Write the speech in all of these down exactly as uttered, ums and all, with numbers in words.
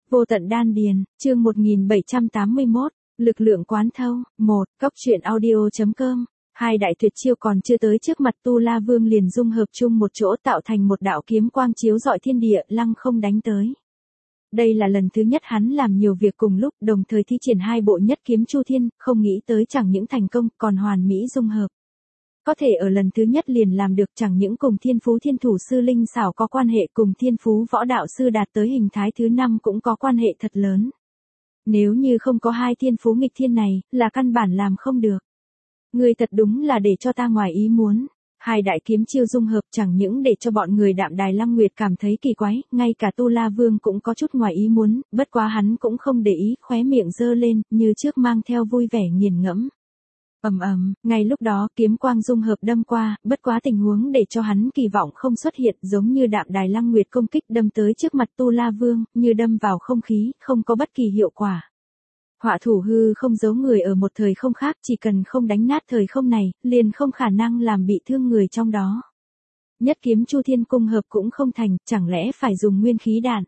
Vô tận đan điền, chương một nghìn bảy trăm tám mươi mốt, lực lượng quán thâu, một, cốc truyện audio.com. Hai đại tuyệt chiêu còn chưa tới trước mặt Tu La Vương liền dung hợp chung một chỗ tạo thành một đạo kiếm quang chiếu rọi thiên địa, lăng không đánh tới. Đây là lần thứ nhất hắn làm nhiều việc cùng lúc, đồng thời thi triển hai bộ nhất kiếm Chu Thiên, không nghĩ tới chẳng những thành công, còn hoàn mỹ dung hợp. Có thể ở lần thứ nhất liền làm được, chẳng những cùng Thiên Phú Thiên Thủ Sư Linh Xảo có quan hệ, cùng Thiên Phú Võ Đạo Sư đạt tới hình thái thứ năm cũng có quan hệ thật lớn. Nếu như không có hai thiên phú nghịch thiên này, là căn bản làm không được. Người thật đúng là để cho ta ngoài ý muốn. Hai đại kiếm chiêu dung hợp chẳng những để cho bọn người Đạm Đài Lăng Nguyệt cảm thấy kỳ quái, ngay cả Tu La Vương cũng có chút ngoài ý muốn, bất quá hắn cũng không để ý, khóe miệng giơ lên, như trước mang theo vui vẻ nghiền ngẫm. Ầm ầm, ngay lúc đó kiếm quang dung hợp đâm qua, bất quá tình huống để cho hắn kỳ vọng không xuất hiện, giống như Đạm Đài Lăng Nguyệt công kích đâm tới trước mặt Tu La Vương, như đâm vào không khí, không có bất kỳ hiệu quả. Họa thủ hư không giấu người ở một thời không khác, chỉ cần không đánh nát thời không này, liền không khả năng làm bị thương người trong đó. Nhất kiếm Chu Thiên cung hợp cũng không thành, chẳng lẽ phải dùng nguyên khí đạn.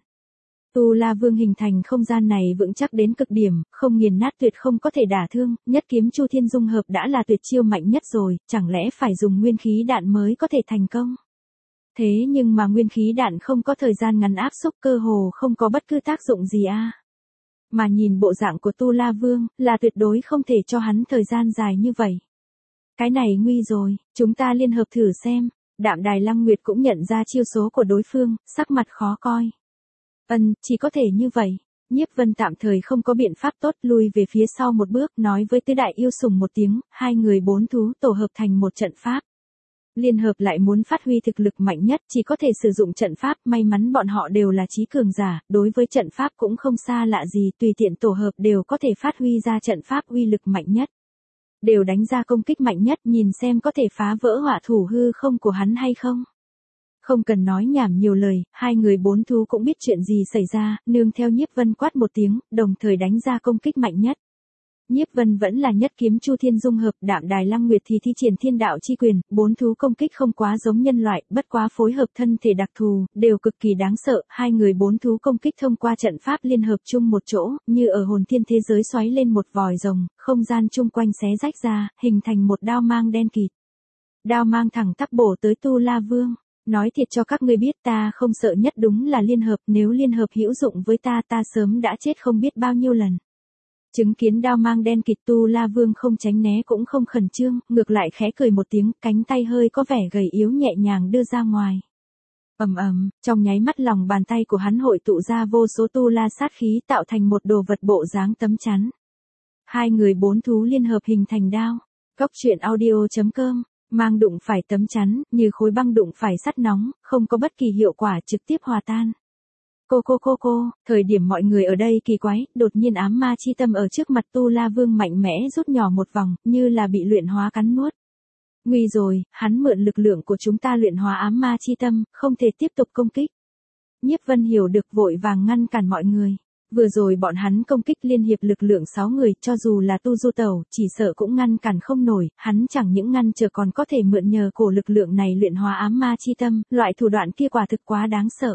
Tu La Vương hình thành không gian này vững chắc đến cực điểm, không nghiền nát tuyệt không có thể đả thương, nhất kiếm Chu Thiên dung hợp đã là tuyệt chiêu mạnh nhất rồi, chẳng lẽ phải dùng nguyên khí đạn mới có thể thành công. Thế nhưng mà nguyên khí đạn không có thời gian ngắn áp xúc, cơ hồ không có bất cứ tác dụng gì a. À. Mà nhìn bộ dạng của Tu La Vương, là tuyệt đối không thể cho hắn thời gian dài như vậy. Cái này nguy rồi, chúng ta liên hợp thử xem. Đạm Đài Lăng Nguyệt cũng nhận ra chiêu số của đối phương, sắc mặt khó coi. Ân, chỉ có thể như vậy. Nhiếp Vân tạm thời không có biện pháp tốt, lui về phía sau một bước, nói với tứ đại yêu sủng một tiếng, hai người bốn thú tổ hợp thành một trận pháp. Liên hợp lại muốn phát huy thực lực mạnh nhất, chỉ có thể sử dụng trận pháp, may mắn bọn họ đều là trí cường giả, đối với trận pháp cũng không xa lạ gì, tùy tiện tổ hợp đều có thể phát huy ra trận pháp uy lực mạnh nhất. Đều đánh ra công kích mạnh nhất, nhìn xem có thể phá vỡ họa thủ hư không của hắn hay không. Không cần nói nhảm nhiều lời, hai người bốn thú cũng biết chuyện gì xảy ra, nương theo Nhiếp Vân quát một tiếng, đồng thời đánh ra công kích mạnh nhất. Nhiếp Vân vẫn là nhất kiếm Chu Thiên dung hợp, Đạm Đài Lăng Nguyệt thì thi triển Thiên Đạo chi quyền, bốn thú công kích không quá giống nhân loại, bất quá phối hợp thân thể đặc thù, đều cực kỳ đáng sợ, hai người bốn thú công kích thông qua trận pháp liên hợp chung một chỗ, như ở hồn thiên thế giới xoáy lên một vòi rồng, không gian chung quanh xé rách ra, hình thành một đao mang đen kịt. Đao mang thẳng tắp bổ tới Tu La Vương. Nói thiệt cho các ngươi biết, ta không sợ nhất đúng là liên hợp, nếu liên hợp hữu dụng với ta ta sớm đã chết không biết bao nhiêu lần. Chứng kiến đao mang đen kịt, Tu La Vương không tránh né cũng không khẩn trương, ngược lại khẽ cười một tiếng, cánh tay hơi có vẻ gầy yếu nhẹ nhàng đưa ra ngoài. Ầm ầm, trong nháy mắt lòng bàn tay của hắn hội tụ ra vô số tu la sát khí tạo thành một đồ vật bộ dáng tấm chắn. Hai người bốn thú liên hợp hình thành đao. Cốc truyện audio.com. Mang đụng phải tấm chắn, như khối băng đụng phải sắt nóng, không có bất kỳ hiệu quả, trực tiếp hòa tan. Cô cô cô cô, thời điểm mọi người ở đây kỳ quái, đột nhiên ám ma chi tâm ở trước mặt Tu La Vương mạnh mẽ rút nhỏ một vòng, như là bị luyện hóa cắn nuốt. Nguy rồi, hắn mượn lực lượng của chúng ta luyện hóa ám ma chi tâm, không thể tiếp tục công kích. Nhiếp Vân hiểu được vội vàng ngăn cản mọi người. Vừa rồi bọn hắn công kích liên hiệp lực lượng sáu người, cho dù là Tu Du Tẩu, chỉ sợ cũng ngăn cản không nổi, hắn chẳng những ngăn trở còn có thể mượn nhờ cổ lực lượng này luyện hóa ám ma chi tâm, loại thủ đoạn kia quả thực quá đáng sợ.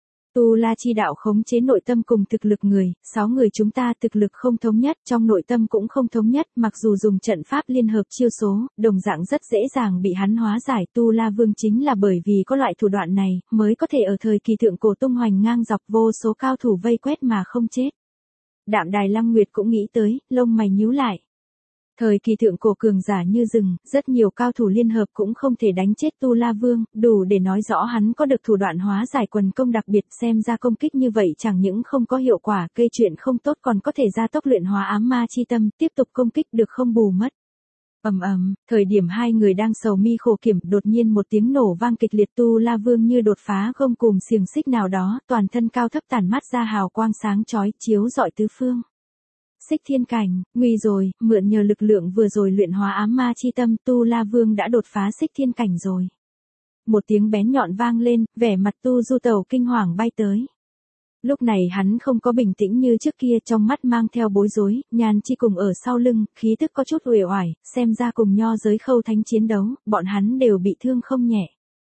Tu La chi đạo khống chế nội tâm cùng thực lực người, sáu người chúng ta thực lực không thống nhất, trong nội tâm cũng không thống nhất, mặc dù dùng trận pháp liên hợp chiêu số, đồng dạng rất dễ dàng bị hắn hóa giải. Tu La Vương chính là bởi vì có loại thủ đoạn này, mới có thể ở thời kỳ thượng cổ tung hoành ngang dọc, vô số cao thủ vây quét mà không chết. Đạm Đài Lăng Nguyệt cũng nghĩ tới, lông mày nhíu lại. Thời kỳ thượng cổ cường giả như rừng, rất nhiều cao thủ liên hợp cũng không thể đánh chết Tu La Vương, đủ để nói rõ hắn có được thủ đoạn hóa giải quần công đặc biệt, xem ra công kích như vậy chẳng những không có hiệu quả, gây chuyện không tốt còn có thể gia tốc luyện hóa ám ma chi tâm, tiếp tục công kích được không bù mất. Ầm ầm, thời điểm hai người đang sầu mi khổ kiểm, đột nhiên một tiếng nổ vang kịch liệt, Tu La Vương như đột phá gông cùm xiềng xích nào đó, toàn thân cao thấp tản mát ra hào quang sáng chói, chiếu rọi tứ phương. Xích thiên cảnh, nguy rồi, mượn nhờ lực lượng vừa rồi luyện hóa ám ma chi tâm, Tu La Vương đã đột phá xích thiên cảnh rồi. Một tiếng bén nhọn vang lên, vẻ mặt Tu Du Tẩu kinh hoàng bay tới. Lúc này hắn không có bình tĩnh như trước kia, trong mắt mang theo bối rối, Nhàn Chi cùng ở sau lưng, khí tức có chút uể oải, xem ra cùng nho giới Khâu Thánh chiến đấu, bọn hắn đều bị thương không nhẹ.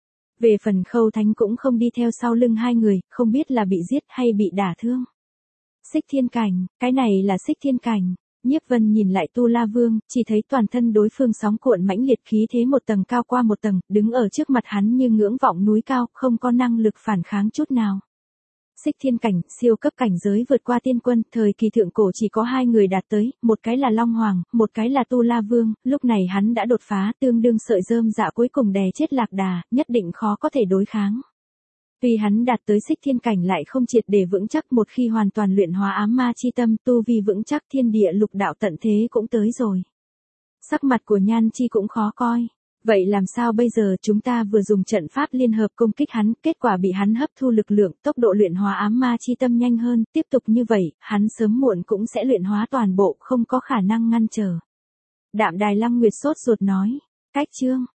Về phần Khâu Thánh cũng không đi theo sau lưng hai người, không biết là bị giết hay bị đả thương. Xích thiên cảnh, cái này là xích thiên cảnh. Nhiếp Vân nhìn lại Tu La Vương, chỉ thấy toàn thân đối phương sóng cuộn mãnh liệt khí thế một tầng cao qua một tầng, đứng ở trước mặt hắn như ngưỡng vọng núi cao, không có năng lực phản kháng chút nào. Xích thiên cảnh, siêu cấp cảnh giới vượt qua tiên quân, thời kỳ thượng cổ chỉ có hai người đạt tới, một cái là Long Hoàng, một cái là Tu La Vương, lúc này hắn đã đột phá, tương đương sợi rơm dạ cuối cùng đè chết lạc đà, nhất định khó có thể đối kháng. Vì hắn đạt tới xích thiên cảnh lại không triệt để vững chắc, một khi hoàn toàn luyện hóa ám ma chi tâm, tu vi vững chắc, thiên địa lục đạo tận thế cũng tới rồi. Sắc mặt của Nhan Chi cũng khó coi. Vậy làm sao bây giờ, chúng ta vừa dùng trận pháp liên hợp công kích hắn, kết quả bị hắn hấp thu lực lượng, tốc độ luyện hóa ám ma chi tâm nhanh hơn, tiếp tục như vậy, hắn sớm muộn cũng sẽ luyện hóa toàn bộ, không có khả năng ngăn trở. Đạm Đài Lăng Nguyệt sốt ruột nói, cách chương